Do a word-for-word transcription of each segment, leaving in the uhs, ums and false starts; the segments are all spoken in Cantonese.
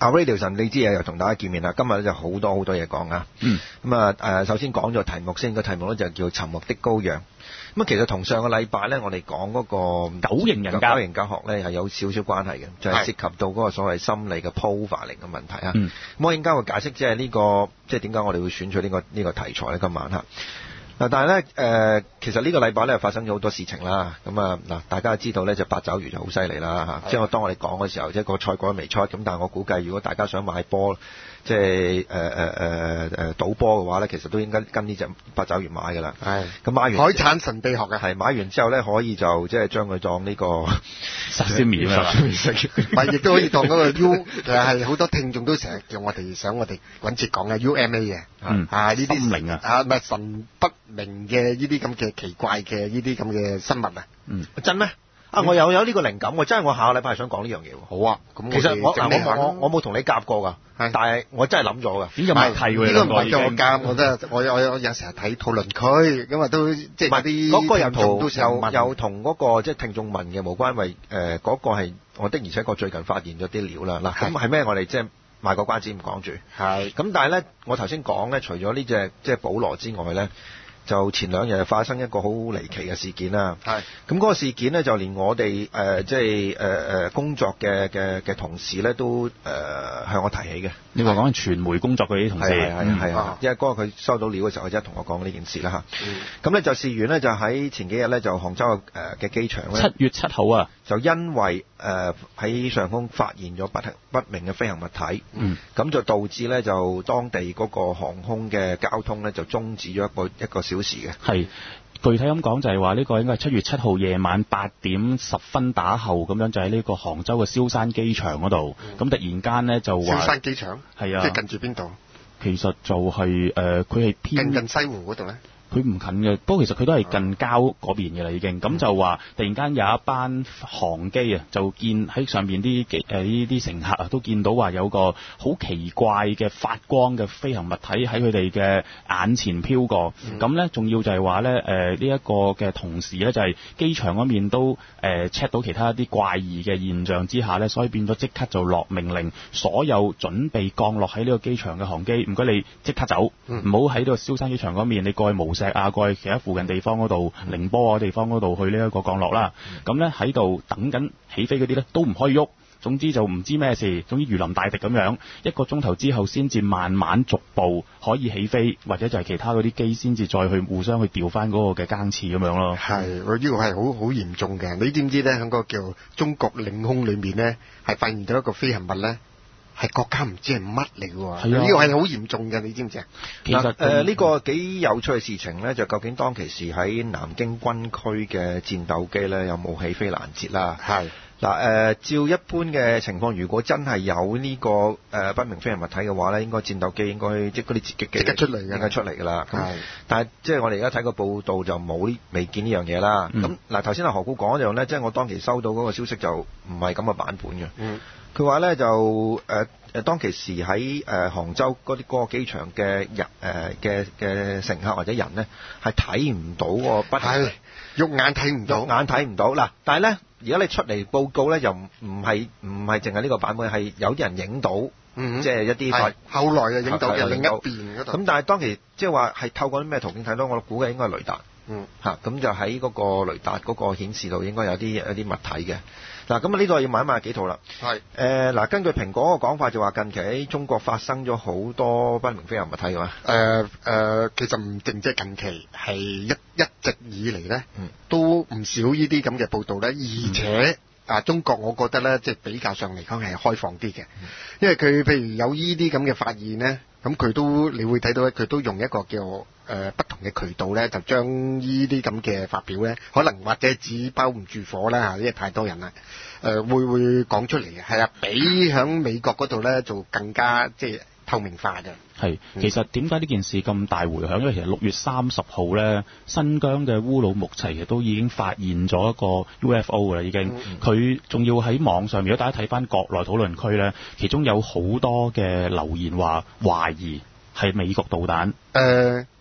阿 Radio 神，你知啊，又同大家見面啦。今日咧就好多好多嘢講啊。嗯。咁啊誒，首先講咗題目先，個題目咧就叫《沉默的羔羊》。咁啊，其實同上個禮拜咧，我哋講嗰個九型人格、九型教學咧係有少少關係嘅，就係、是、涉及到嗰個所謂心理嘅 profiling 嘅問題啊。嗯。咁我陣間會解釋即係呢個，即係點解我哋會選取呢、這個呢、這個題材咧？今晚嚇。嗱，但係咧，誒、呃，其實呢個禮拜咧發生咗好多事情啦。咁啊，嗱，大家知道咧就八爪魚就好犀利啦嚇。即係我當我哋講嘅時候，即係個賽果都未出，咁但係我估計，如果大家想買波，即係誒誒誒誒賭波嘅話咧，其實都應該跟呢隻八爪魚買㗎啦。係。咁買完海產神秘學嘅係買完之後咧，可以就即係將佢當呢、這個沙司麵啊，唔係亦都可以當嗰個 U， 其實係好多聽眾都成日叫我哋想我哋揾節講嘅 U M A 嘅，嗯啊呢啲心靈啊，啊唔係神不明嘅呢啲咁嘅奇怪嘅呢啲咁嘅生物啊，嗯真咩？啊！我又有呢個靈感，我真係我下個禮拜係想講呢樣嘢喎。好啊，咁其實我嗱我我我冇同你夾過㗎，但係我真係諗咗㗎。點解唔係呢個唔係叫我夾，我真係我我我有時候睇討論區，咁啊都即係嗰啲嗰個人同又又同嗰個即係聽眾問嘅無關，為誒嗰個係我的而且確最近發現咗啲料啦。嗱咁係咩？我哋即係賣個關子唔講住。係。咁但係咧，我頭先講咧，除咗呢隻即係保羅之外咧。就前兩日發生一個好離奇嘅事件啦。係。咁嗰個事件咧，就連我哋誒即係誒誒工作嘅嘅嘅同事咧，都誒、呃、向我提起嘅。你話講傳媒工作嗰啲同事。係係係啊。因為嗰個佢收到料嘅時候，佢即係同我講呢件事啦嚇。咁咧就事緣咧，就喺前幾日咧，就杭州誒嘅機場咧。七月七號啊。就因為誒喺、呃、上空發現咗不不明嘅飛行物體。嗯。咁就導致咧，就當地嗰個航空嘅交通咧，就終止咗一個一個小時嘅。係具體咁講就係話呢個應該係七月七號夜晚八點十分打後咁樣，就喺呢個杭州嘅蕭山機場嗰度。咁、嗯、突然間呢，就話蕭山機場係啊，即係近住邊度？其實就係、是、誒，佢、呃、係偏近近西湖嗰度咧。佢唔近嘅，不過其實佢都係近郊嗰邊嘅啦，已經。咁、嗯、就話突然間有一班航機啊，就見喺上面啲誒呢啲乘客啊，都見到話有個好奇怪嘅發光嘅飛行物體喺佢哋嘅眼前飄過。咁咧仲要就係話咧誒呢一、呃這個嘅同時咧，就係、是、機場嗰面都誒 check、呃、到其他一啲怪異嘅現象之下咧，所以變咗即刻就落命令，所有準備降落喺呢個機場嘅航機，唔該你即刻走，唔好喺呢個蕭山機場嗰面，你過去無啊，過去其他附近地方嗰度，寧波嗰地方嗰度去呢一個降落啦。咁咧喺度等緊起飛嗰啲咧都唔可以喐。總之就唔知咩事，總之如臨大敵咁樣，一個鐘頭之後先至慢慢逐步可以起飛，或者就係其他嗰啲機先至再去互相去調翻嗰個嘅更次咁樣咯。係，我呢個係好好嚴重嘅。你知唔知咧？喺個叫中國領空裏面咧，係發現到一個飛行物咧。係國家唔知係乜嚟喎，呢個係好嚴重嘅，你知唔知啊？其實誒呢、呃這個幾有趣嘅事情咧，就究竟當其時喺南京軍區嘅戰鬥機咧有冇起飛攔截啦？係嗱誒，照一般嘅情況，如果真係有呢、這個誒、呃、不明飛行物體嘅話咧，應該戰鬥機應該即係嗰啲截擊機即刻出嚟嘅，應該出嚟㗎啦。係，但係即係我哋而家睇個報道就冇未見呢樣嘢啦。咁嗱頭先阿何故講一樣咧，即係我當期收到嗰個消息就唔係咁嘅版本嘅。嗯。佢話咧就誒誒、呃、當其時喺誒、呃、杭州嗰啲嗰個機場嘅人誒嘅嘅乘客或者人咧係睇唔到個不係肉眼睇唔到，肉眼睇唔到嗱。但係咧而家你出嚟報告咧又唔唔係唔係淨係呢個版本，係有啲人影到，嗯、即係一啲後來嘅影到嘅另一邊嗰度。咁但係當其即係話係透過啲咩途徑睇到？我估計應該係雷達。嗯，嚇咁就喺嗰個雷達嗰個顯示度應該有啲有啲物體嘅。嗱，咁啊呢度要問一問幾套啦。係。誒嗱，根據蘋果個講法就話近期喺中國發生咗好多不明飛行物體嘅嘛。誒、呃、誒、呃，其實唔淨即係近期，係一一直以嚟咧、嗯，都唔少呢啲咁嘅報道咧。而且、嗯、啊，中國我覺得咧，即係比較上嚟講係開放啲嘅、嗯，因為佢譬如有呢啲咁嘅發現咧，咁佢都你會睇到咧，佢都用一個叫誒、呃、不同嘅渠道咧，就將呢啲咁嘅發表咧，可能或者紙包唔住火啦嚇，因為太多人啦，誒、呃、會會講出嚟嘅，係啊，比喺美國嗰度咧就更加即係透明化嘅。係，其實點解呢件事咁大迴響？因為其實六月三十號咧，新疆嘅烏魯木齊其實都已經發現咗一個 U F O 㗎啦，已經。佢仲要喺網上，如果大家睇翻國內討論區咧，其中有好多嘅留言話懷疑係美國導彈。誒、呃，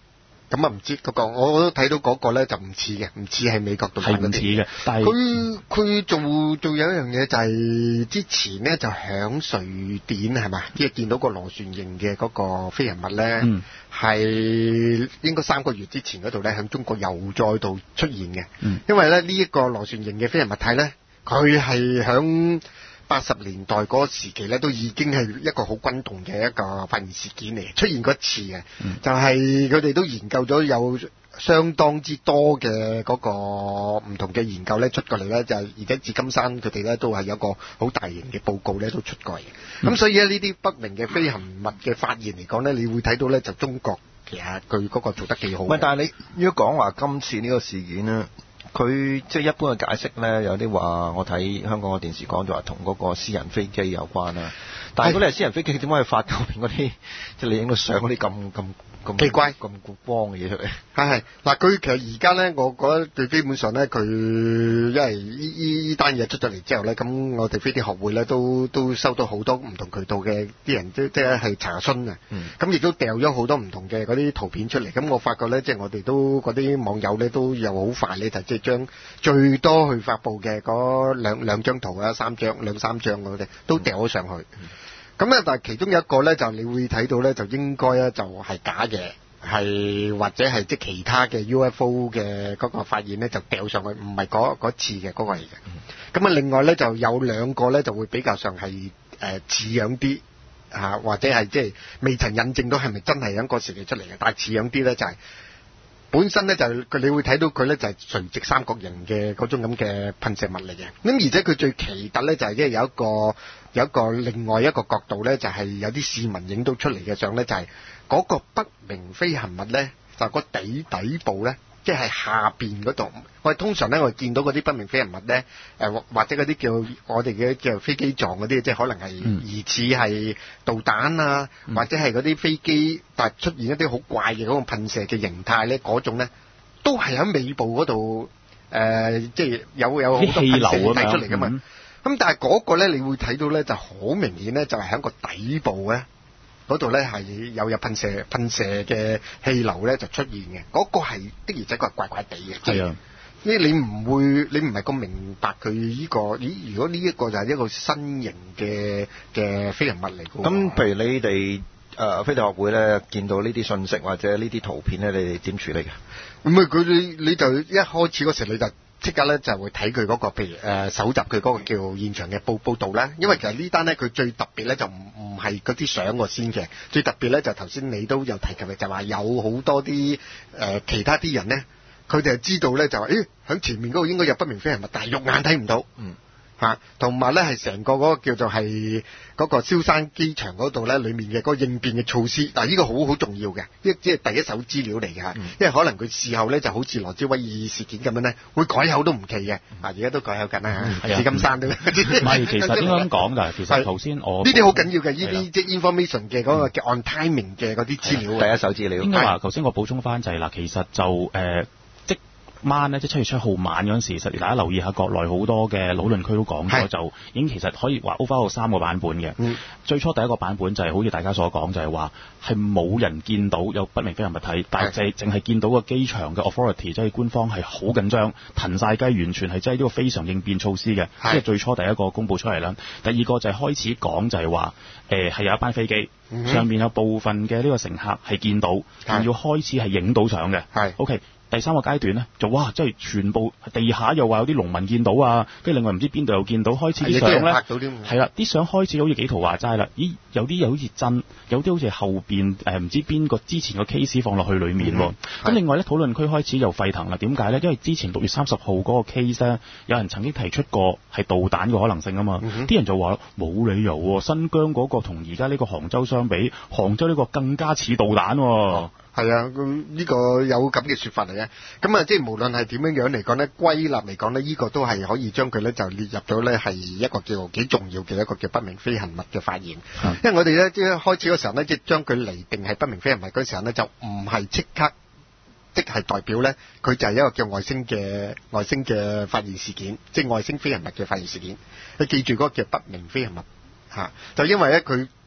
咁啊唔知嗰個，我都睇到嗰個咧就唔似嘅，唔似係美國導彈嗰啲。係唔似嘅，但係佢佢做做有一樣嘢就係之前咧就響瑞典係嘛，即係見到個螺旋形嘅嗰個飛行物咧，係、嗯、應該三個月之前嗰度咧響中國又再度出現嘅。嗯、因為咧呢一個螺旋形嘅飛行物體咧，佢係響八十年代嗰個時期咧，都已經係一個好轟動嘅一個發現事件嚟，出現過一次嘅，嗯、就係佢哋都研究咗有相當之多嘅嗰個唔同嘅研究咧出過嚟咧，就係而家紫金山佢哋咧都係有一個好大型嘅報告咧都出過嚟，咁、嗯、所以咧呢啲不明嘅飛行物嘅發現嚟講咧，你會睇到咧就中國其實佢嗰個做得幾好。 唔係，但係你如果講話今次呢個事件咧，佢即係一般嘅解釋咧，有啲話我睇香港嘅電視講就話同嗰個私人飛機有關啦。但係嗰啲係私人飛機，點解去發後邊嗰啲即係你影到相嗰啲咁咁咁奇怪、 咁光嘅嘢出嚟？ 係係嗱，佢其實而家咧，我覺得佢基本上咧，佢因為依依依單嘢出咗嚟之後咧，咁我哋飛碟學會咧都都收到好多唔同渠道嘅啲人即即係查詢啊。咁亦、嗯、都掉咗好多唔同嘅嗰啲圖片出嚟。咁我發覺咧，即係我哋都嗰啲網友咧都有好快咧，就即係將最多去發布嘅嗰兩兩張圖啊、三張兩三張嗰啲都掉咗上去。嗯嗯咁咧，但係其中有一個咧，就你會睇到咧，就應該咧就係假嘅，係或者係即係其他嘅 U F O 嘅嗰個發現咧，就掉上去，唔係嗰嗰次嘅嗰個嚟嘅。咁啊、嗯，另外咧就有兩個咧，就會比較上係誒似樣啲嚇，或者係即係未曾印證到係咪真係喺個時期出嚟嘅，但係似樣啲咧就係、是。本身咧就佢你會睇到佢咧就係垂直三角形嘅嗰種咁嘅噴射物嚟嘅，咁而且佢最奇特咧就係即係有一個有一個另外一個角度咧就係有啲市民影到出嚟嘅相咧就係嗰個不明飛行物咧就個底底部咧。即係下邊嗰度，我哋通常咧，我哋見到嗰啲不明飛行物咧，誒或者嗰啲叫我哋嘅叫飛機撞嗰啲，即係可能係疑似係導彈啊，嗯、或者係嗰啲飛機，但係出現一啲好怪嘅嗰個噴射嘅形態咧，嗰種咧都係喺尾部嗰度，誒、呃、即係有有好多噴射帶出嚟噶嘛。咁、嗯、但係嗰個咧，你會睇到咧就好明顯咧，就係喺個底部咧。嗰度咧係有有噴射噴射嘅氣流咧就出現嘅，嗰、那個係的而且確係怪怪地嘅。係啊，因為你唔會，你唔係咁明白佢呢、這個，咦？如果呢一個就係一個新型嘅嘅飛行物嚟嘅。咁譬如你哋誒、呃、飛碟學會咧，見到呢啲信息或者呢啲圖片咧，你哋點處理嘅？ 咁啊，佢你你就一開始嗰時你就。即刻咧就會睇佢嗰個，譬如誒搜集佢嗰個叫現場嘅報報導啦。因為其實呢單咧佢最特別咧就唔唔係嗰啲相個先嘅，最特別咧就頭先你都有提及嘅，就話有好多啲誒、呃、其他啲人咧，佢哋係知道咧就話，誒喺前面嗰度應該有不明飛行物，但係肉眼睇唔到。嗯。嚇，同埋咧係成個嗰個叫做係嗰個蕭山機場嗰度咧，裡面嘅嗰個應變嘅措施，嗱呢個好好重要嘅，即即係第一手資料嚟嘅嚇，嗯、因為可能佢事後咧就好似羅茲威爾事件咁樣咧，會改口都唔奇嘅，啊而家都改口緊啦嚇，紫金山都唔係， 其實應該咁講㗎，其實頭先我呢啲好緊要嘅，呢啲即係 information 嘅嗰個叫 on timing 嘅嗰啲資料， 第一手資料。 應該話頭先我補充翻就係、是、嗱，其實就誒。呃晚咧，即係七月七號晚嗰陣時，實大家留意下國內好多嘅討論區都講咗，是就已經其實可以話 overall 三個版本嘅。嗯、最初第一個版本就係好似大家所講，就係話係冇人見到有不明飛行物體，是但係就係淨係見到個機場嘅 authority，即係官方係好緊張，騰晒雞，完全係即係呢個非常應變措施嘅。即係是最初第一個公佈出嚟啦。第二個就係開始講就係話，誒、呃、係有一班飛機、嗯、哼上面有部分嘅呢個乘客係見到，仲是要開始係影到相嘅。係是 OK。第三個階段咧，就哇，即係全部地下又話有啲農民見到啊，跟住另外唔知邊度又見到，開始啲相咧，係啦，啲相開始好似幾圖話齋啦，咦，有啲又好似真，有啲好似後邊誒唔知邊個之前個 case 放落去裡面喎。咁、嗯、另外咧，討論區開始又沸騰啦。點解咧？因為之前六月三十號嗰個 case 咧，有人曾經提出過係導彈嘅可能性啊嘛，啲、嗯、哼人就話冇理由喎，新疆嗰個同而家呢個杭州相比，杭州呢個更加似導彈喎。哦係啊，呢個有咁嘅説法嚟嘅。咁啊，即係無論係點樣樣嚟講咧，歸納嚟講咧，呢個都係可以將佢咧就列入咗咧係一個叫幾重要嘅一個叫不明飛行物嘅發現。嗯、因為我哋咧即係開始嗰時候咧，即係將佢釐定係不明飛行物嗰時候咧，就唔係即刻即係代表咧佢就係一個叫外星嘅外星嘅發現事件，即係外星飛行物嘅發現事件。你記住嗰個叫不明飛行物嚇、啊，就因為咧佢。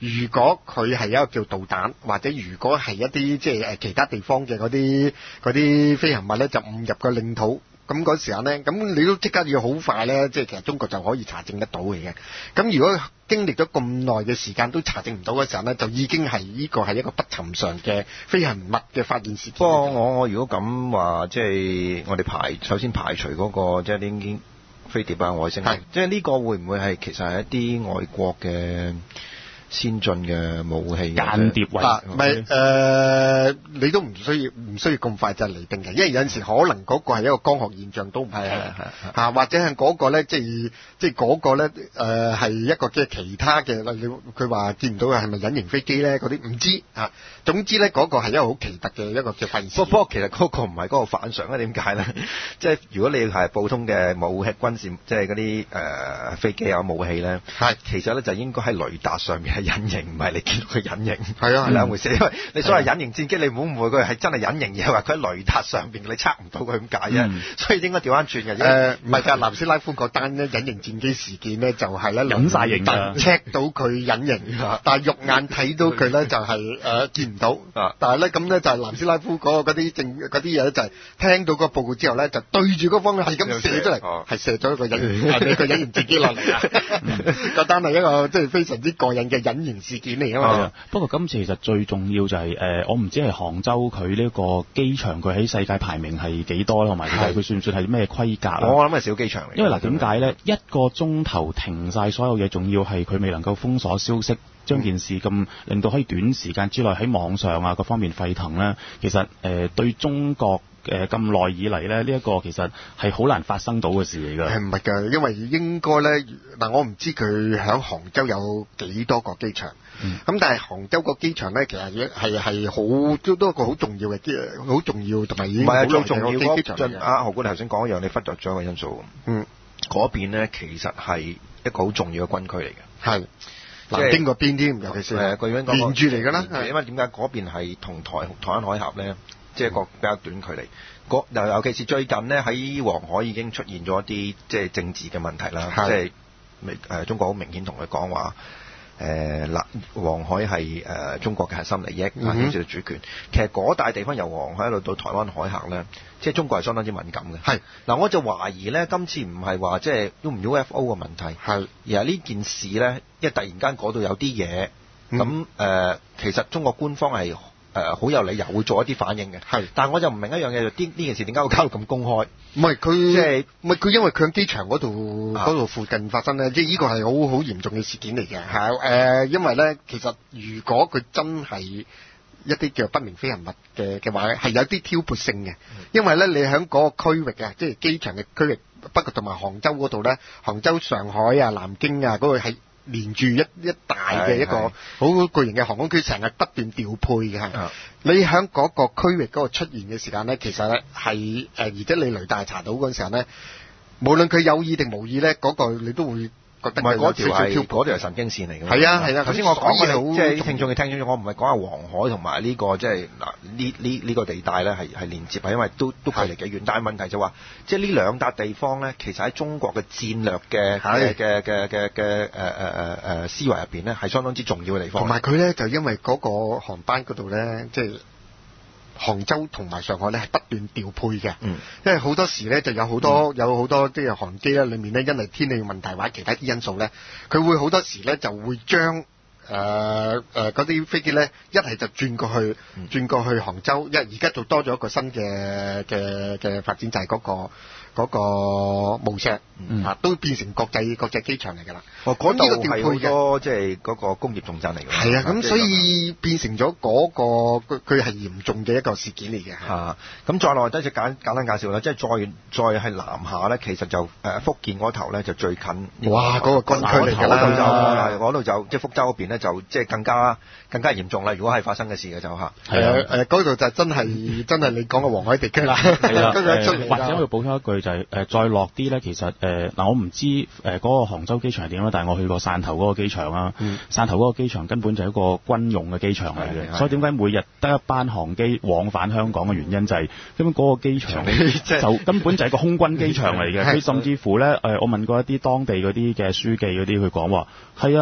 如果佢係一個叫導彈，或者如果係一啲即係誒其他地方嘅嗰啲嗰啲飛行物咧，就誤入個領土。咁嗰時候咧，咁你都即刻要好快咧，即係其實中國就可以查證得到嘅。咁如果經歷咗咁耐嘅時間都查證唔到嘅時候咧，就已經係呢個係一個不尋常嘅飛行物嘅發現事件。 不過我我如果咁話，即係我哋排首先排除嗰個即係啲已經飛碟啊外星，即係呢個會唔會係其實係一啲外國嘅先進嘅武器間諜位？ 唔係誒，你都唔需要唔需要咁快就嚟定嘅，因為有陣時可能嗰個係一個光學現象都唔係嚇，或者係嗰個咧，即係即係嗰個咧誒係一個即係其他嘅，例如佢話見唔到嘅係咪隱形飛機咧？嗰啲唔知嚇。總之咧，嗰個係一個好奇特嘅一個嘅發現。 不過其實嗰個唔係嗰個反常啊？點解咧？即係如果你係普通嘅武器軍事，即係嗰啲誒飛機啊武器咧，係其實咧就應該喺雷達上面係隱形，唔係你見到佢隱形。係啊，係兩回事。因為你所謂隱形戰機，你唔好誤會佢係真係隱形，而係話佢喺雷達上邊，你測唔到佢咁解啫。所以應該調翻轉嘅。誒唔係㗎，南斯拉夫嗰單咧隱形戰機事件咧就係咧隱晒形㗎 check 到佢隱形，但係肉眼睇到佢咧就係誒見唔到。啊！但係咧咁咧就係南斯拉夫嗰個嗰啲證嗰啲嘢咧就係聽到個報告之後咧就對住嗰方向係咁射出嚟，係射咗一個隱形係個隱形戰機落嚟啊！嗰單係一個即係非常之過癮嘅隱形事件嚟啊嘛。 不過今次其實最重要就係、是、誒、呃，我唔知係杭州佢呢個機場佢喺世界排名係幾多，同埋佢算唔算係咩規格啊？ 我諗係小機場嚟。 因為嗱點解咧？一個鐘頭停晒所有嘢，仲要係佢未能夠封鎖消息。將件事咁令到可以短時間之內喺網上啊各方面沸騰咧，其實誒、呃、對中國誒咁耐以嚟咧呢一、這個其實係好難發生到嘅事嚟㗎。 係唔係㗎？因為應該咧嗱，我唔知佢喺杭州有幾多個機場，咁、嗯、但係杭州個機場咧其實係係好都都一個好重要嘅機，好重要同埋已經唔係最重要嗰陣。阿何官頭先講一樣，你忽略咗一個因素。嗯，嗰邊咧其實係一個好重要嘅軍區嚟嘅。係。南京嗰邊添，尤其是誒個樣講連住嚟㗎啦。因為點解嗰邊係同台台灣海峽咧，即係個比較短距離。嗰尤尤其是最近咧喺黃海已經出現咗一啲即係政治嘅問題啦。即係誒中國好明顯同佢講話誒嗱，黃海係誒、呃、中國嘅核心利益，牽涉到主權。其實嗰大地方由黃海一路到台灣海峽咧，即係中國係相當之敏感嘅。係嗱，我就懷疑咧，今次唔係話即係 U 唔 U F O 嘅問題，係而係呢件事咧，因為突然間嗰度有啲嘢，咁、嗯、誒、呃、其實中國官方係誒好有理由會做一啲反應嘅。係，但係我就唔明一樣嘢，就啲呢件事點解會搞到咁公開？唔係佢即係唔係佢因為佢喺機場嗰度嗰度附近發生咧，即係呢個係好好嚴重嘅事件嚟嘅。係誒、呃，因為咧其實如果佢真係一啲叫不明飛行物嘅嘅話咧，係有啲挑撥性嘅，因為咧你喺嗰個區域啊，即係機場嘅區域，包括同埋杭州嗰度咧，杭州、上海啊、南京啊嗰個係連住一一大嘅一個好巨型嘅航空區，成日不斷調配嘅係。你喺嗰個區域嗰個出現嘅時間咧，其實咧係誒，而且你雷達查到嗰陣時候咧，無論佢有意定無意咧，嗰、嗰個你都會。唔係嗰條係嗰條係神經線嚟嘅。係啊係啊，頭先我講嘅即係聽眾嘅聽眾，我唔係講下黃海同埋呢個即係嗱呢呢呢個地帶咧係係連接，係因為都都距離幾遠。但係問題就話，即係呢兩笪地方咧，其實喺中國嘅戰略嘅嘅嘅嘅嘅嘅誒誒誒誒思維入邊咧，係相當之重要嘅地方。同埋佢咧就因為嗰個航班嗰度咧，即係。杭州同埋上海咧係不斷調配嘅，嗯，因為好多時咧就有好多、嗯、有好多即係航機咧裏面咧，因為天氣問題或者其他啲因素咧，佢會好多時咧就會將誒誒嗰啲飛機咧一係就轉過去、嗯、轉過去杭州，因為而家就多咗一個新嘅嘅嘅發展就係嗰個。嗰、那個無錫、嗯、啊，都變成國際國際機場嚟㗎啦。哦，嗰度係好多即係嗰個工業重鎮嚟㗎。係啊，咁所以變成咗嗰、那個佢係嚴重嘅一個事件嚟嘅。啊，咁再落嚟即係簡簡單介紹啦，即係再再係南下咧，其實就誒、呃、福建嗰頭咧就最近。哇！嗰、那個軍區嚟㗎啦，嗰度就嗰度就即係福州嗰邊咧就即係更加更加嚴重啦。如果係發生嘅事嘅就嚇。係啊，誒嗰度就真係真係你講嘅黃海地區啦。係啊，跟住出嚟或者我要補充一句。就係、是、誒、呃、再落啲咧，其實誒嗱、呃、我唔知誒嗰、呃那個杭州機場係點啦，但係我去過汕頭嗰個機場啦。嗯、汕頭嗰個機場根本就係一個軍用嘅機場嚟嘅，所以點解每日得一班航機往返香港嘅原因就係、是，根本嗰個機場就根本就係一個空軍機場嚟嘅。佢甚至乎咧誒、呃，我問過一啲當地嗰啲嘅書記嗰啲，佢講話係啊。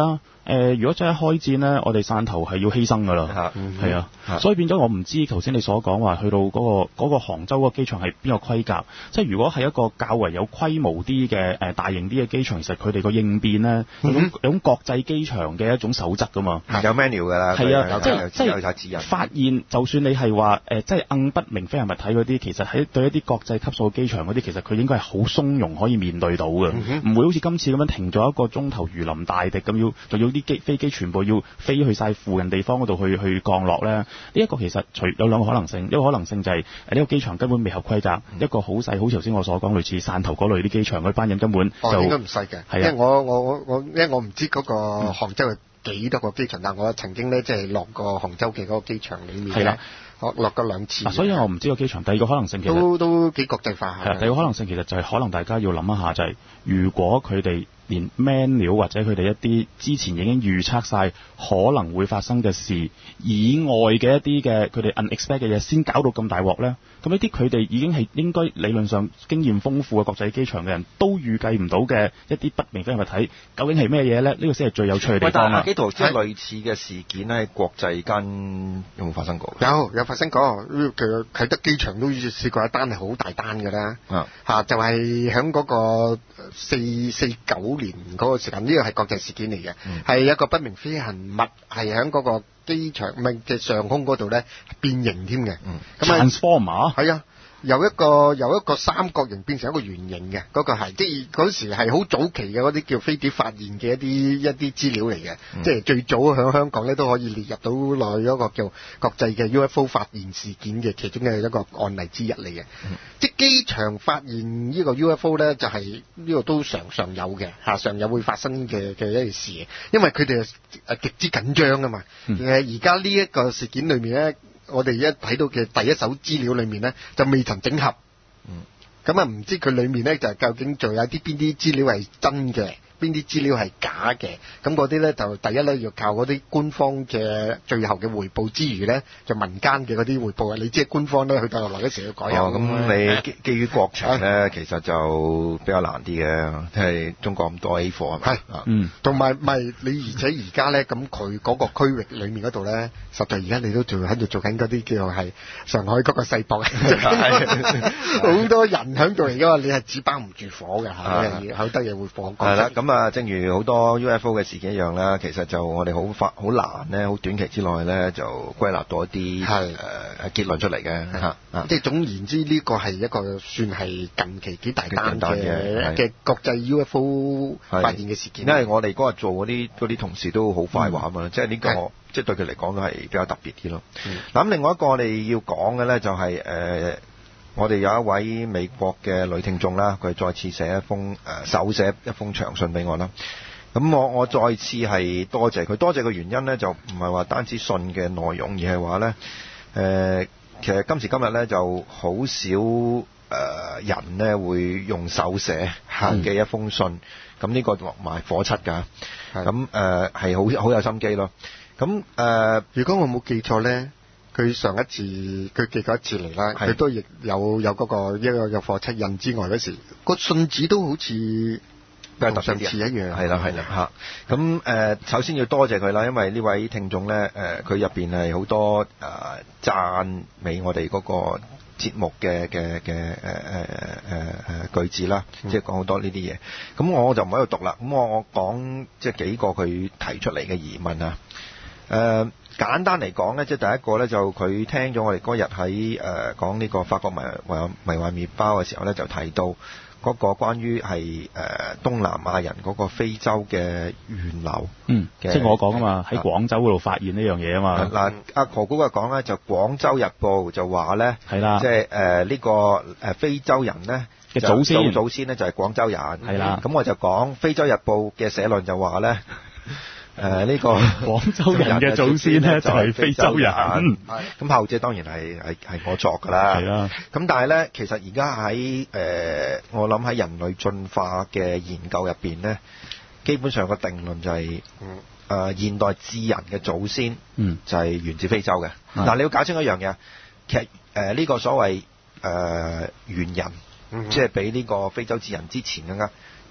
呃，如果真係開戰呢，我哋汕頭係要犧牲㗎啦，係啊，啊所以變咗我唔知頭先你所講話去到嗰、嗰個嗰個杭州嗰個機場係邊個規格，即係如果係一個較為有規模啲嘅誒大型啲嘅機場，其實佢哋個應變呢，有種有種國際機場嘅一種守則㗎嘛， 有 menu 㗎啦，係啊， 即係即係發現，就算你係話誒，即係硬不明飛行物體嗰啲，其實喺對一啲國際級數嘅機場嗰啲，其實佢應該係好鬆容可以面對到嘅，唔、嗯、會好似今次咁樣停咗一個鐘頭如臨大敵咁，要就要啲機飛機全部要飛去晒附近地方嗰度去去降落咧。呢、這、一個其實除有兩個可能性，一個可能性就係呢個機場根本未合規格，嗯、一個好細，好似頭先我所講類似汕頭嗰類啲機場嗰班人根本就、 哦、應該唔細嘅，因為我我我我因為我唔知嗰個杭州係幾多個機場，但我曾經咧即係落過杭州嘅嗰個機場裏面咧，我落過兩次。 所以我唔知個機場。第二個可能性其實都都幾國際化。 係第二個可能性其實就係可能大家要諗一下，就係、是、如果佢哋連 manual 或者佢哋一啲之前已經預測晒可能會發生嘅事以外嘅一啲嘅佢哋 unexpected 嘅嘢，先搞到咁大鑊咧。咁呢啲佢哋已經係應該理論上經驗豐富嘅國際機場嘅人都預計唔到嘅一啲不明飛行物體，究竟係咩嘢咧？呢、這個先係最有趣嘅地方啦。 阿基圖即係類似嘅事件咧，國際間有冇發生過？ 有有發生過，其實啟德機場都試過一單係好大單㗎啦。啊，嚇就係喺嗰個四四九年嗰個時間，呢、這個係國際事件嚟嘅，係、嗯、一個不明飛行物係喺嗰個機場唔係嘅上空嗰度咧變形添嘅。嗯，咁啊 transformer 係啊。由一個由一個三角形變成一個圓形嘅，嗰、那個係即係嗰時係好早期嘅嗰啲叫飛碟發現嘅一啲一啲資料嚟嘅、嗯，即係最早喺香港咧都可以列入到內一個叫國際嘅 U F O 發現事件嘅其中嘅一個案例之一嚟嘅、嗯。即係機場發現呢個 U F O 咧，就係、是、呢個都常常有嘅嚇，常有會發生嘅嘅一件事，因為佢哋係極之緊張啊嘛。誒而家呢一個事件裏面咧。我哋一睇到嘅第一手資料裏面咧，就未曾整合。嗯，咁啊唔知佢裏面咧就究竟仲有啲邊啲資料係真嘅，邊啲資料係假嘅。咁嗰啲咧就第一咧要靠嗰啲官方嘅最後嘅回報之餘咧，就民間嘅嗰啲回報啊。你知係官方咧，佢到落嚟嗰時要改啊。 哦，咁你基基於國情咧，其實就比較難啲嘅，即係中國咁多 A 貨係咪？係， 嗯，同埋咪你而且而家咧，咁佢嗰個區域裏面嗰度咧，實在而家你都仲喺度做緊嗰啲叫做係上海嗰個世博，好多人喺度嚟噶嘛，你係紙包唔住火嘅嚇，好多嘢會放過。 係啦，咁啊，正如好多 U F O 嘅事件一樣啦，其實就我哋好快好難咧，好短期之內咧就歸納到一啲誒、呃、結論出嚟嘅嚇。 即係總言之，呢個係一個算係近期幾大單嘅嘅國際 U F O 發現嘅事件。 因為我哋嗰日做嗰啲嗰啲同事都好快話啊嘛，即係呢個即係對佢嚟講都係比較特別啲咯。嗱、嗯、咁另外一個我哋要講嘅咧就係、是、誒。呃我哋有一位美國嘅女聽眾啦，佢再次寫一封誒、呃、手寫一封長信俾我啦。咁我我再次係多謝佢，多謝嘅原因咧就唔係話單止信嘅內容，而係話咧誒，其實今時今日咧就好少誒、呃、人咧會用手寫嘅一封信，咁、嗯、呢個落埋火漆㗎，咁誒係好好有心機咯。咁誒、呃， 如果我冇記錯咧。佢上一次佢寄過一次嚟啦，佢都亦有有嗰個一個有火漆印之外嗰時，個信紙都好似同上次一樣。 係啦係啦嚇。咁誒、呃，首先要多謝佢啦，因為呢位聽眾咧誒，佢入邊係好多誒、呃、讚美我哋嗰個節目嘅嘅嘅誒誒誒誒句子啦，即係講好多呢啲嘢。咁我就唔喺度讀啦。咁我我講即係幾個佢提出嚟嘅疑問啊。誒、呃。簡單嚟講咧，即係第一個咧，就佢聽咗我哋嗰日喺誒講呢個法國迷迷迷幻麵包嘅時候咧，就提到嗰個關於係誒、呃、東南亞人嗰個非洲嘅源流。嗯，即係我講啊嘛，喺廣州嗰度發現呢樣嘢啊嘛。嗱、嗯，阿何古嘅講咧，就廣州日報就話咧，係啦，即係誒呢個誒非洲人咧嘅祖先，祖先咧就係廣州人。係啦，咁我就講非洲日報嘅社論就話咧。誒、呃，呢、這個廣州人嘅祖先咧就係非洲人，咁後者當然係係係我作噶啦。係啊，咁但係咧，其實而家喺誒，我諗喺人類進化嘅研究入邊咧，基本上個定論就係、是，誒、嗯呃，現代智人嘅祖先，嗯，就係、是、源自非洲嘅。嗱、嗯，你要搞清一樣嘢，其實誒呢、呃這個所謂誒猿人，嗯、即係比呢個非洲智人之前更加。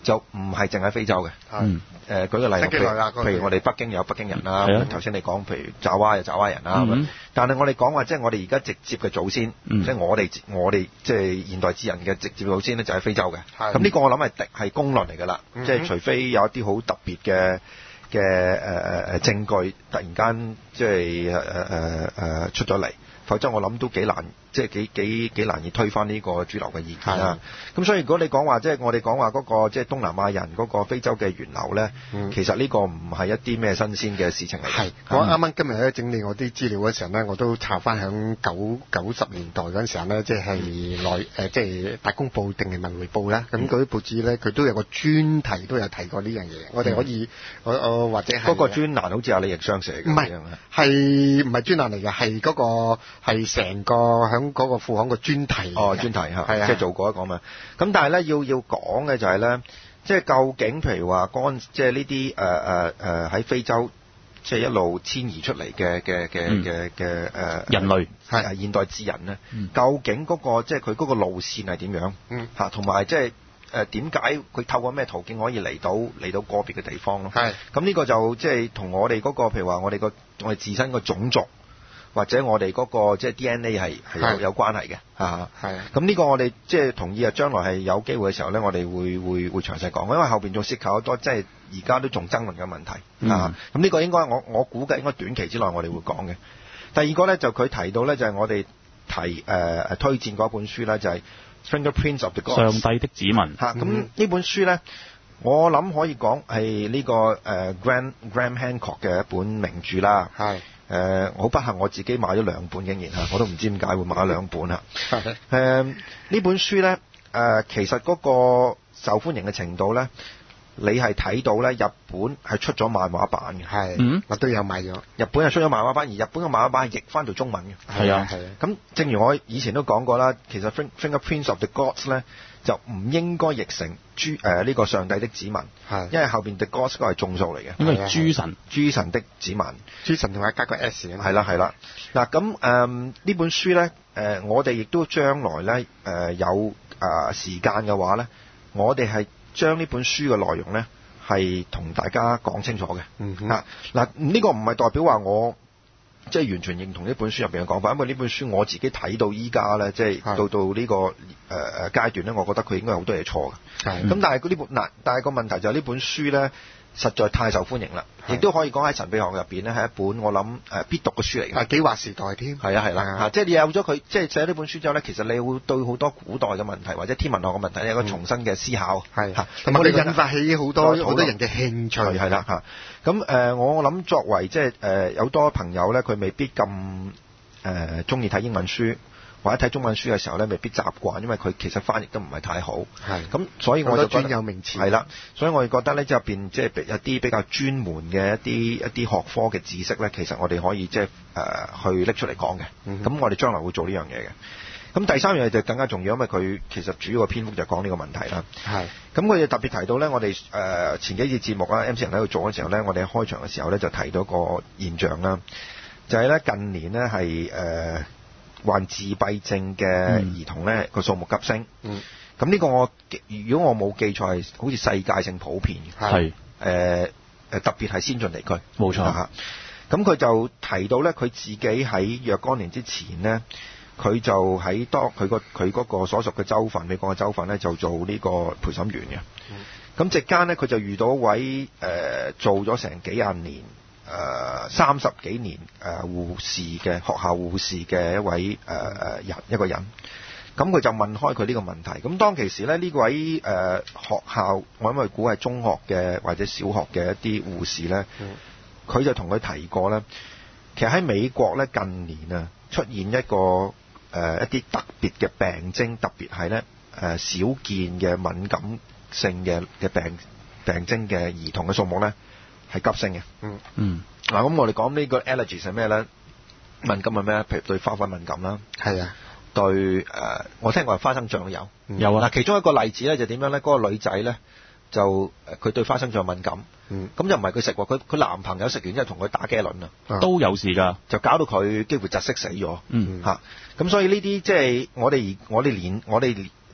就唔係淨係非洲嘅。 嗯。 誒、呃，舉個例，譬如譬如我哋北京有北京人啦，頭先、嗯、你講譬如爪哇有爪哇人啦，嗯、但係我哋講話即係我哋而家直接嘅祖先，嗯、即係我哋我哋即係現代智人嘅直接祖先咧，就係非洲嘅。咁呢個我諗係係公論嚟㗎啦，嗯、即係除非有一啲好特別嘅嘅誒誒誒證據突然間即係誒誒誒出咗嚟。否則我諗都幾難，即係幾幾幾難以推翻呢個主流嘅意見啦。咁所以如果你講話即係我哋講話嗰個即係東南亞人嗰個非洲嘅源流咧，嗯、其實呢個唔係一啲咩新鮮嘅事情嚟。係， 我啱啱今日咧整理我啲資料嘅時候咧，我都查翻響九九十年代嗰陣時候咧，即係內誒即係大公報定係文匯報啦。咁嗰啲報紙咧，佢都有個專題都有提過呢樣嘢。我哋可以，我我或者係嗰個專欄好似阿李亦商寫嘅， 唔係係唔係專欄嚟嘅，係嗰個。係成個響嗰個副刊個專題哦，專題嚇，係啊，即係做過一個嘛。咁但係咧，要要講嘅就係咧，即係究竟譬如話乾，即係呢啲誒誒誒喺非洲，即係一路遷移出嚟嘅嘅嘅嘅嘅誒人類係現代智人咧，嗯、究竟嗰個即係佢嗰個路線係點樣？嗯，嚇，同埋即係誒點解佢透過咩途徑可以嚟到嚟到個別嘅地方咯？係。咁呢個就即係同我哋嗰個譬如話我哋個我哋自身個種族。或者我哋嗰、那個即係 D N A 係係有有關係嘅嚇，係咁呢個我哋即係同意啊，將來係有機會嘅時候咧，我哋會會會詳細講，因為後邊仲涉及好多即係而家都仲爭論嘅問題啊。咁呢、嗯、個應該我我估計應該短期之內我哋會講嘅。第二個咧就佢提到咧就係、是、我哋提誒誒、呃、推薦嗰本書咧就係、是、Fingerprints of the Gods 上帝的指紋嚇。咁呢、嗯、本書咧我諗可以講係呢個誒、呃、Graham Graham Hancock 嘅一本名著啦。係。誒、呃，好不幸我自己買咗兩本竟然嚇，我都唔知點解會買咗兩本嚇。誒、呃，呢本書咧，誒、呃，其實嗰個受歡迎嘅程度咧，你係睇到咧，日本係出咗漫畫版嘅。係，嗯，我都有買咗。日本係出咗漫畫版，而日本嘅漫畫版係譯翻做中文嘅。係啊，係啊。咁正如我以前都講過啦，其實 Fingerprints of the Gods 咧就唔應該譯成諸誒呢個上帝的指紋，係，因為後邊 the Gods 嗰係眾數嚟嘅， 應該係諸神， 諸神的指紋， 諸神同埋加個 S 嘅。 係啦係啦，嗱咁誒呢本書咧誒、呃，我哋亦都將來咧誒、呃、有誒、呃、時間嘅話咧，我哋係將呢本書嘅內容咧係同大家講清楚嘅。嗯哼，嗱嗱呢個唔係代表話我。即係完全認同呢本書入邊嘅講法，因為呢本書我自己睇到依家咧，即係到到呢、這個誒誒、呃、階段咧，我覺得佢應該有好多嘢錯嘅。係。咁但係呢本嗱，但係個問題就係呢本書咧，實在太受歡迎啦，亦都可以講喺神秘學入邊咧係一本我諗誒、呃、必讀嘅書嚟嘅。係幾劃時代添。係啊係啦，啊、即係你有咗佢，即係寫呢本書之後咧，其實你會對好多古代嘅問題或者天文學嘅問題有一個重新嘅思考。係嚇、嗯，同埋你引發起好多好多人嘅興趣。係啦嚇。咁誒、呃，我諗作為即係誒有多朋友咧，佢未必咁誒中意睇英文書，或者睇中文書嘅時候咧，未必習慣，因為佢其實翻譯都唔係太好。係。咁所以我就專有名詞。係啦，所以我哋覺得咧，即係入邊即係有啲比較專門嘅一啲一啲學科嘅知識咧，其實我哋可以即係誒去拎出嚟講嘅。咁、嗯、我哋將來會做呢樣嘢嘅。咁第三樣嘢就更加重要，因為佢其實主要嘅篇幅就講呢個問題啦。係。咁佢哋特別提到咧，我哋誒、呃、前幾節節目啦 ，M C 人喺度做嘅時候咧，我哋開場嘅時候咧就提到一個現象啦，就係、是、咧近年咧係誒患自閉症嘅兒童咧個、嗯、數目急升。嗯。咁呢個我如果我冇記錯係好似世界性普遍嘅。係。誒、呃、誒特別係先進地區。冇錯嚇。咁佢就提到咧，佢自己喺若干年之前咧。佢就喺當佢個佢嗰個所屬嘅州份，美國嘅州份咧，就做呢個陪審員嘅。咁席間咧，佢就遇到一位誒、呃、做咗成幾廿年誒三十幾年誒、呃、護士嘅學校護士嘅一位誒誒、呃、人一個人。咁佢就問開佢呢個問題。咁當其時咧，呢位誒、呃、學校，我諗佢估係中學嘅或者小學嘅一啲護士咧，佢、嗯、就同佢提過咧，其實喺美國咧近年啊出現一個。誒、呃、一啲特別嘅病徵，特別係咧誒少見嘅敏感性嘅嘅病病徵嘅兒童嘅數目咧係急升嘅。嗯嗯。嗱咁、啊、我哋講呢個 allergy 係咩咧？敏感係咩？譬如對花粉敏感啦。係啊。對誒、呃，我聽過花生醬都有。嗯、有啊。嗱，其中一個例子咧就點樣咧？嗰、那個女仔咧就佢對花生醬敏感。嗯。咁就唔係佢食喎，佢佢男朋友食完之後同佢打茄輪啊。都有事㗎。就搞到佢幾乎窒息死咗。嗯。嚇、嗯。咁所以呢啲即係我哋我哋連我哋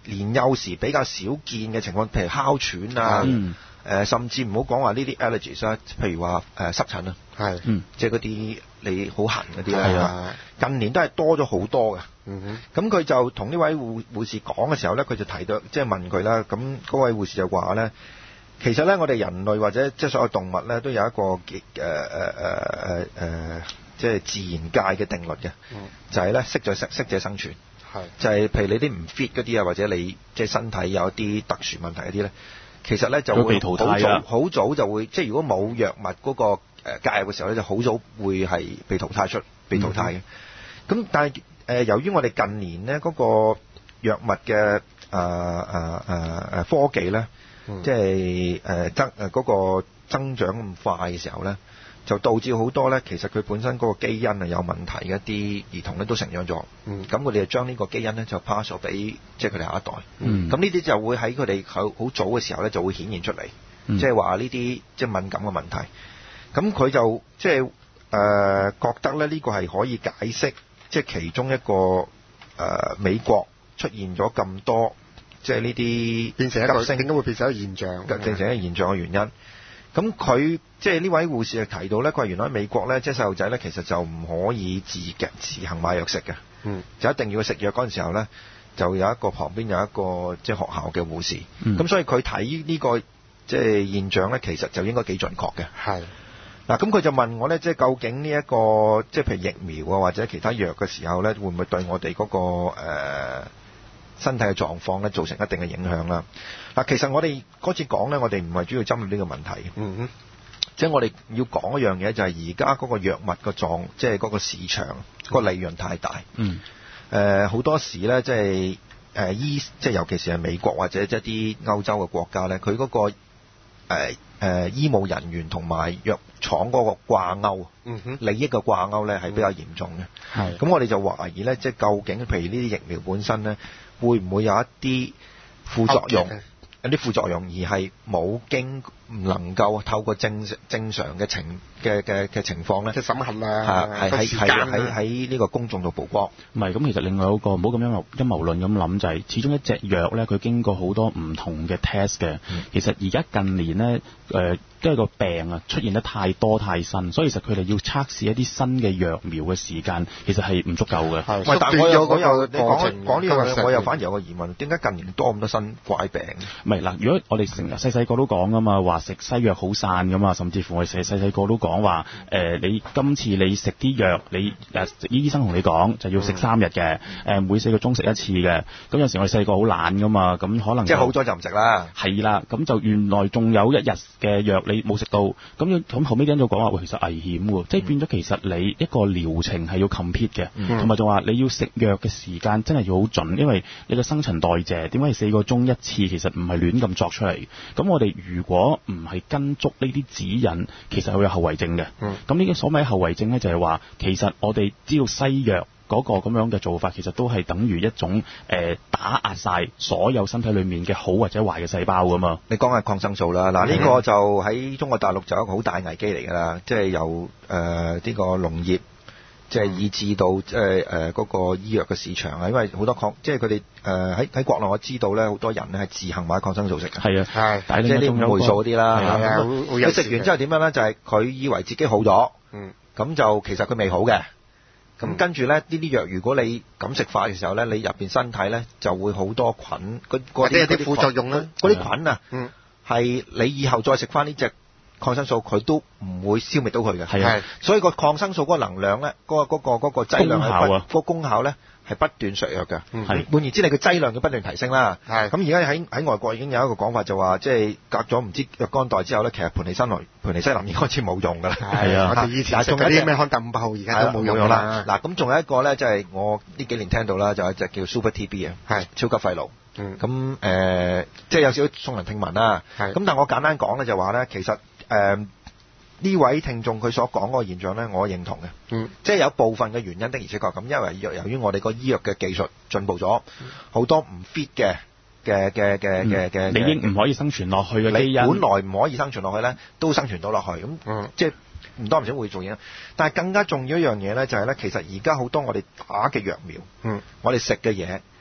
年幼時比較少見嘅情況，譬如哮喘啊， 嗯呃、甚至唔好講話呢啲 allergies 啦，譬如話誒濕疹啊， 係， 嗯， 即係嗰啲你好痕嗰啲啦。 係啊， 近年都係多咗好多嘅。 嗯咁佢就同呢位護護士講嘅時候咧，佢就提到，即係問佢啦。咁嗰位護士就話咧，其實咧我哋人類或者即係所有動物咧，都有一個誒誒誒誒誒，即係自然界嘅定律嘅， 嗯， 就係咧適者適適者生存。 係， 就係譬如你啲唔 fit 嗰啲啊，或者你即係身體有一啲特殊問題嗰啲咧，其實咧就會被淘汰啊好早好早就會，即係如果冇藥物嗰個誒介入嘅時候咧，就好早會係被淘汰出被淘汰嘅。咁、嗯、但係誒、呃，由於我哋近年咧嗰、嗰個藥物嘅誒誒誒誒科技咧，嗯、即係誒增誒嗰個增長咁快嘅時候咧，就導致好多咧，其實佢本身嗰個基因係有問題嘅一啲兒童咧都成長咗。嗯，咁佢哋就將呢個基因咧就 pass 咗俾即係佢哋下一代。嗯，咁呢啲就會喺佢哋好好早嘅時候咧就會顯現出嚟，即係話呢啲即係敏感嘅問題。咁佢就即係誒覺得咧呢個係可以解釋即係其中一個誒、呃、美國出現咗咁多即係呢啲變成一個點解會變成一個現象， 變成一個現象嘅原因。咁佢即係呢位護士就提到咧，佢話原來喺美國咧，即係細路仔咧，其實就唔可以自嘅自行買藥食嘅，嗯，就一定要食藥嗰陣時候咧，就有一個旁邊有一個即係學校嘅護士，咁、嗯、所以佢睇呢個即係現象咧，其實就應該幾準確嘅。係嗱，咁佢就問我咧，即係究竟呢、這、一個即係譬如疫苗啊或者其他藥嘅時候咧，會唔會對我哋嗰、那個誒、呃、身體嘅狀況咧造成一定嘅影響啦？嗱，其實我哋嗰次講咧，我哋唔係主要針對呢個問題。嗯哼，即係我哋要講一樣嘢，就係而家嗰個藥物個狀，即係嗰個市場、個利潤太大。嗯。誒、呃，好多時咧，即係誒醫，即係尤其是係美國或者即係啲歐洲嘅國家咧，佢嗰、嗰個誒誒、呃呃、醫務人員同埋藥廠嗰個掛鈎，嗯哼，利益嘅掛鈎咧係比較嚴重嘅。係、嗯。咁我哋就懷疑咧，即係究竟譬如呢啲疫苗本身咧，會唔會有一啲副作用？Okay. 有啲副作用，而係冇經唔能夠透過正正常嘅情嘅嘅嘅情況咧， 即係審核啊， 係係係喺喺呢個公眾度曝光。 唔係咁，其實另外一個唔好咁陰謀陰謀論咁諗，就係、是、始終一隻藥咧，佢經過好多唔同嘅 test 嘅、嗯。其實而家近年咧，誒都係個病啊出現得太多太新，所以其實佢哋要測試一啲新嘅藥苗嘅時間，其實係唔足夠嘅。 係，但係我又我又你講講呢樣嘢，我又反而有個疑問，點解近年多咁多新怪病？ 唔係嗱，如果我哋成日細細個都講噶嘛，話食西藥好散噶嘛，甚至乎我哋細細細個都講話，誒、呃、你今次你食啲藥，你誒醫生同你講就要食三日嘅，誒、嗯、每四個鐘食一次嘅。咁有時我哋細個好懶噶嘛，咁可能即係好咗就唔食啦。係啦，咁就原來仲有一日嘅藥你冇食到，咁咁後尾啲人就講話，喂，其實危險喎、嗯，即係變咗其實你一個療程係要 compete 嘅，同埋仲話你要食藥嘅時間真係要好準，因為你個新陳代謝點解係四個鐘一次，其實唔係亂咁作出嚟。咁我哋如果唔係跟足呢啲指引，其實會有後遺症嘅。咁、嗯、呢個所謂後遺症咧，就係話其實我哋知道西藥嗰個咁樣嘅做法，其實都係等於一種誒、呃、打壓晒所有身體裏面嘅好或者壞嘅細胞噶嘛。 你講下抗生素啦，嗱、嗯、呢、呢個就喺中國大陸就有一個好大危機嚟㗎啦，即係由誒呢個農業。即係以至到即係誒嗰個醫藥嘅市場啊，因為好多抗，即係佢哋誒喺喺國內我知道咧，好多人咧係自行買抗生素食嘅。係啊，係，即係啲五霉素嗰啲啦。係啊，佢食完之後點樣咧？就係、是、佢以為自己好咗，嗯，咁就其實佢未好嘅。咁、嗯、跟住咧，呢啲藥如果你咁食法嘅時候咧，你入邊身體咧就會好多菌，嗰嗰啲啲副作用咧，嗰啲菌啊，嗯，係你以後再食翻呢隻抗生素佢都唔會消滅到佢嘅，係啊，所以個抗生素嗰個能量咧，嗰、嗰個嗰、嗰個嗰、嗰個劑量係不，嗰、啊嗰個功效咧係不斷削弱嘅，係換言之，你嘅劑量要不斷提升啦。係咁而家喺喺外國已經有一個講法就話，即係隔咗唔知若干代之後咧，其實盤尼西林盤尼西林已經開始冇用㗎啦。係啊，我哋以前食嗰啲咩康特五百號而家都冇用啦。嗱，咁仲有一個咧，就係、係、我呢幾年聽到啦，就係一隻叫 Super T B 啊，係超級肺癆。嗯，咁誒、呃，即係有少少駭人聽聞啦。係咁，但係我簡單講咧，就話咧，其實誒。呃呢位聽眾佢所講嗰個現象咧，我認同嘅。嗯，即係有部分嘅原因的，而且確咁，因為由於我哋個醫藥嘅技術進步咗，好、嗯、多唔 fit 嘅嘅嘅嘅嘅嘅， 你已經唔可以生存落去嘅基因， 你本來唔可以生存落去咧，都生存到落去。咁、嗯，即係唔多唔少會做嘢。但係更加重要一樣嘢咧，就係咧，其實而家好多我哋打嘅藥苗，嗯，我哋食嘅嘢，嗯，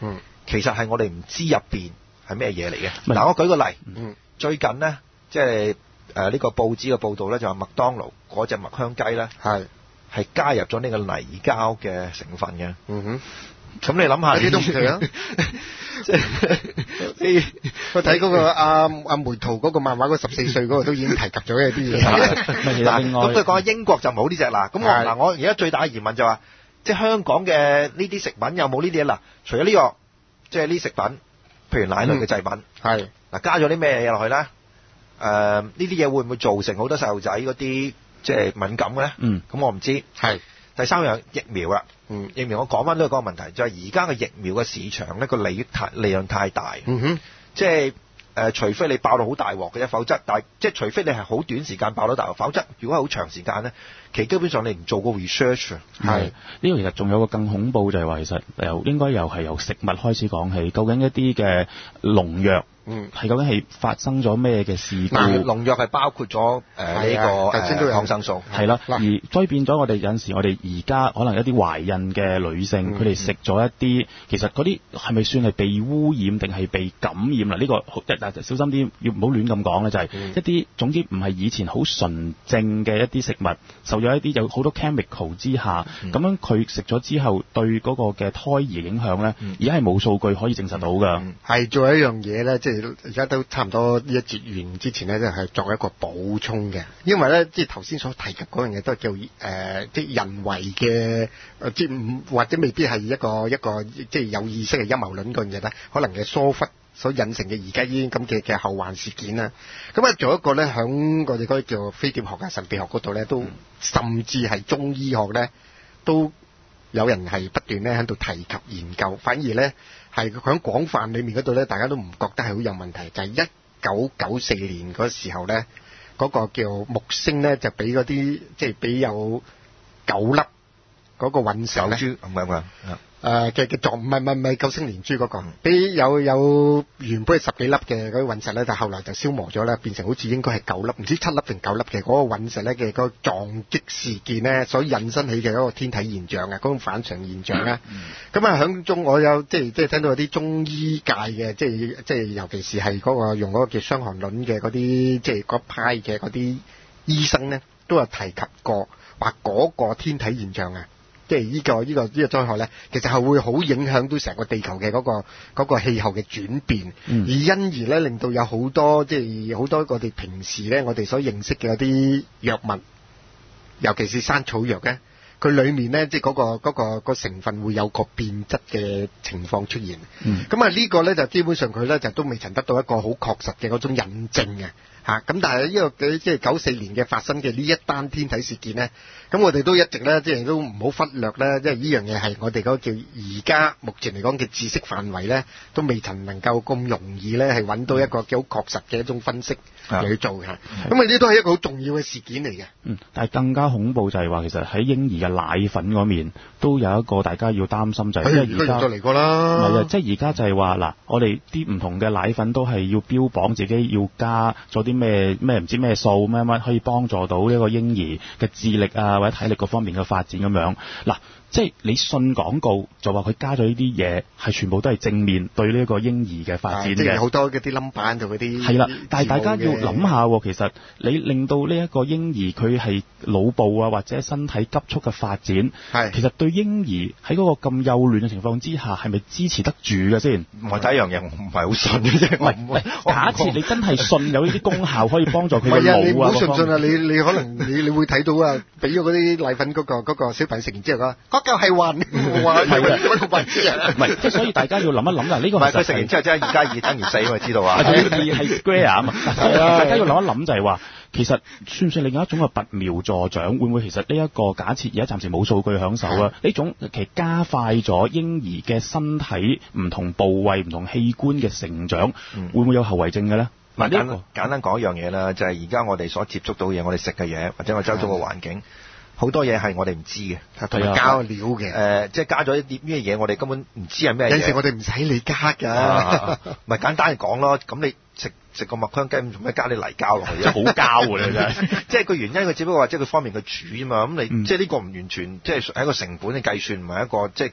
其實係我哋唔知入邊係咩嘢嚟嘅。嗱，我舉個例，嗯、最近呢，即係誒呢個報紙嘅報導咧，就話麥當勞嗰隻麥香雞咧，係係加入咗呢個泥膠嘅成分嘅。嗯哼。咁你諗下， 呢啲都唔奇啊！即係我睇嗰個阿阿梅圖嗰個漫畫，嗰十四歲嗰個都已經提及咗一啲嘢。 嗱，咁佢講英國就冇呢隻啦。咁我嗱，我而家最大嘅疑問就話，即係香港嘅呢啲食品有冇呢啲嘢嗱？除咗呢個，即係呢食品，譬如奶類嘅製品，係嗱加咗啲咩嘢落去咧？誒，呢啲嘢會唔會造成好多細路仔嗰啲即係敏感嘅咧？嗯，咁我唔知。係第三樣疫苗啦。嗯，疫苗我講翻都係嗰個問題，就係而家嘅疫苗嘅市場咧個利益太利潤太大，嗯哼，即係誒、呃，除非你爆到好大鑊嘅啫，否則，但係即係除非你係好短時間爆到大鑊，否則如果係好長時間咧，其實基本上你唔做個 research， 係呢個其實仲有個更恐怖就係話，其實由應該又係由食物開始講起，究竟一啲嘅農藥。嗯，係究竟係發生咗咩嘅事故？ 農藥係包括咗誒呢個誒抗生素， 係啦。而所以變咗我哋有陣時，我哋而家可能一啲懷孕嘅女性，佢哋食咗一啲，其實嗰啲係咪算係被污染定係被感染啦？呢、這個嗱小心啲，要唔好亂咁講咧，就係、是、一啲總之唔係以前好純正嘅一啲食物，受咗一啲有好多 chemical 之下，咁、嗯、樣佢食咗之後對嗰個嘅胎兒影響咧，而家係冇數據可以證實到㗎。 係做一樣嘢咧，即係。而家都差唔多呢一節完之前咧，就係作為一個補充嘅，因為咧即係頭先所提及嗰樣嘢都係叫誒、呃，即係人為嘅，即係唔或者未必係一個一個即係有意識嘅陰謀論嗰樣嘢咧，可能嘅疏忽所引成嘅而家已經咁嘅嘅後患事件啦。咁啊，仲有一個咧，響我哋嗰啲叫飛碟學啊、神秘學嗰度咧，都甚至係中醫學咧，都有人係不斷咧喺度提及研究，反而咧。係喺廣泛裏面嗰度咧，大家都唔覺得係好有問題。就係一九九四年嗰時候咧，嗰、嗰個叫木星咧，就俾嗰啲即係俾有九粒嗰個隕石咧，唔係唔係誒嘅嘅狀，唔係唔係唔係九星連珠嗰、嗰個，俾有有原本係十幾粒嘅嗰啲隕石咧，但後來就消磨咗啦，變成好似應該係九粒，唔知七粒定九粒嘅嗰、嗰個隕石咧嘅嗰個撞擊事件咧，所引申起嘅嗰個天體現象啊，嗰種反常現象咧。咁啊響中我有即係即係聽到有啲中醫界嘅，即係即係尤其是係嗰、嗰個用嗰個叫傷寒論嘅嗰啲，即係嗰派嘅嗰啲醫生咧，都有提及過話嗰個天體現象啊。即係呢個呢個呢個災害咧，其實係會好影響到成個地球嘅嗰個嗰個氣候嘅轉變，嗯、而因而咧令到有好多即係好多我哋平時咧我哋所認識嘅嗰啲藥物，尤其是山草藥咧，佢裡面咧即係嗰個嗰個嗰個成分會有個變質嘅情況出現。咁啊、嗯、呢個咧就基本上佢咧就都未曾得到一個好確實嘅嗰種印證嘅。嚇咁，但係呢個即係九四年嘅發生嘅呢一單天體事件咧，咁我哋都一直咧即係都唔好忽略咧，即係呢樣嘢係我哋嗰個叫而家目前嚟講嘅知識範圍咧，都未曾能夠咁容易咧係揾到一個幾好確實嘅一種分析嚟去做嘅。咁啊呢啲都係一個好重要嘅事件嚟嘅。 嗯，但係更加恐怖就係話，其實喺嬰兒嘅奶粉嗰面都有一個大家要擔心就係、是，因為而家嚟過啦， 唔係啊，即係而家就係話嗱，我哋啲唔同嘅奶粉都係要標榜自己要加咗啲咩咩唔知咩數咩乜，可以幫助到呢個嬰兒嘅智力啊或者體力各方面嘅發展咁樣。嗱，即係你信廣告就話佢加咗呢啲嘢係全部都係正面對呢個嬰兒嘅發展嘅，即係好多嗰啲 number 度嗰啲係啦。但係大家要諗下，其實你令到呢一個嬰兒佢係腦部啊或者身體急速嘅發展，係其實對嬰兒喺嗰個咁幼嫩嘅情況之下，係咪支持得住嘅先？ 我第一樣嘢我唔係好信嘅啫。 唔係，假設你真係信有呢啲功效可以幫助佢嘅腦啊， 你唔好信唔信啊！你你可能你你會睇到啊，俾咗嗰啲奶粉嗰個嗰個小朋友食完之後啊，嗰嚿係暈，話係咪乜個問題啊？ 唔係，即係所以大家要諗一諗啦。呢個係佢食完之後即係二加二等於四，我知道啊。 二係 square 啊嘛。大家要諗一諗就係話，其實算唔算另外一種嘅拔苗助長？會唔會其實呢一個假設而家暫時冇數據響手啊？呢種其實加快咗嬰兒嘅身體唔同部位、唔同器官嘅成長，嗯、會唔會有後遺症嘅咧？ 嗱、這個，簡簡單講一樣嘢啦，就係而家我哋所接觸到嘅嘢，我哋食嘅嘢，或者我周遭嘅環境，好多嘢係我哋唔知嘅， 同埋加料嘅。誒、 呃，即係加咗一啲咩嘢，我哋根本唔知係咩嘢。 有時我哋唔使你加㗎， 咪、啊、簡單嚟講咯。咁你食食個麥香雞，做咩加啲泥膠落去？即係好膠㗎你真係。即係個原因，佢只不過話即係佢方便佢煮啊嘛。咁你、嗯、即係呢個唔完全，即係係一個成本嘅計算，唔係一個即係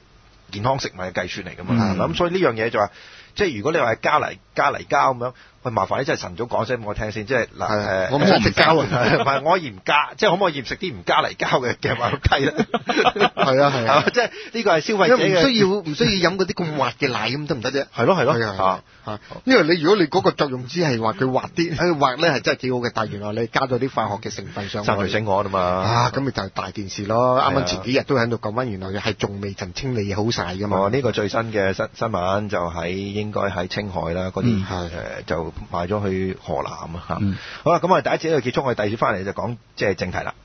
健康食物嘅計算嚟㗎嘛。咁、嗯、所以呢樣嘢就話，即係如果你話加泥加泥膠咁樣。喂，麻煩你真係晨早講聲俾我聽先，即係嗱誒， 我唔食膠啊， 唔係我可以唔加，即係可唔可以唔食啲唔加泥膠嘅嘅馬騮雞咧？ 係啊係啊， 即係呢個係消費者嘅， 唔需要唔需要飲嗰啲咁滑嘅奶咁得唔得啫？ 係咯係咯， 啊啊，因為你如果你嗰個作用只係話佢滑啲，誒滑咧係真係幾好嘅，但係原來你加咗啲化學嘅成分上去， 三聚氰胺啊嘛， 啊咁咪就係大件事咯。啱啱前幾日都喺度講翻，原來係仲未曾清理好晒㗎嘛。 哦，呢個最新嘅新新聞就喺應該喺青海啦，嗰啲誒就賣咗去河南啊嚇。嗯、好啦，咁我哋第一節呢度結束，我哋第二節翻嚟就講即係正題啦。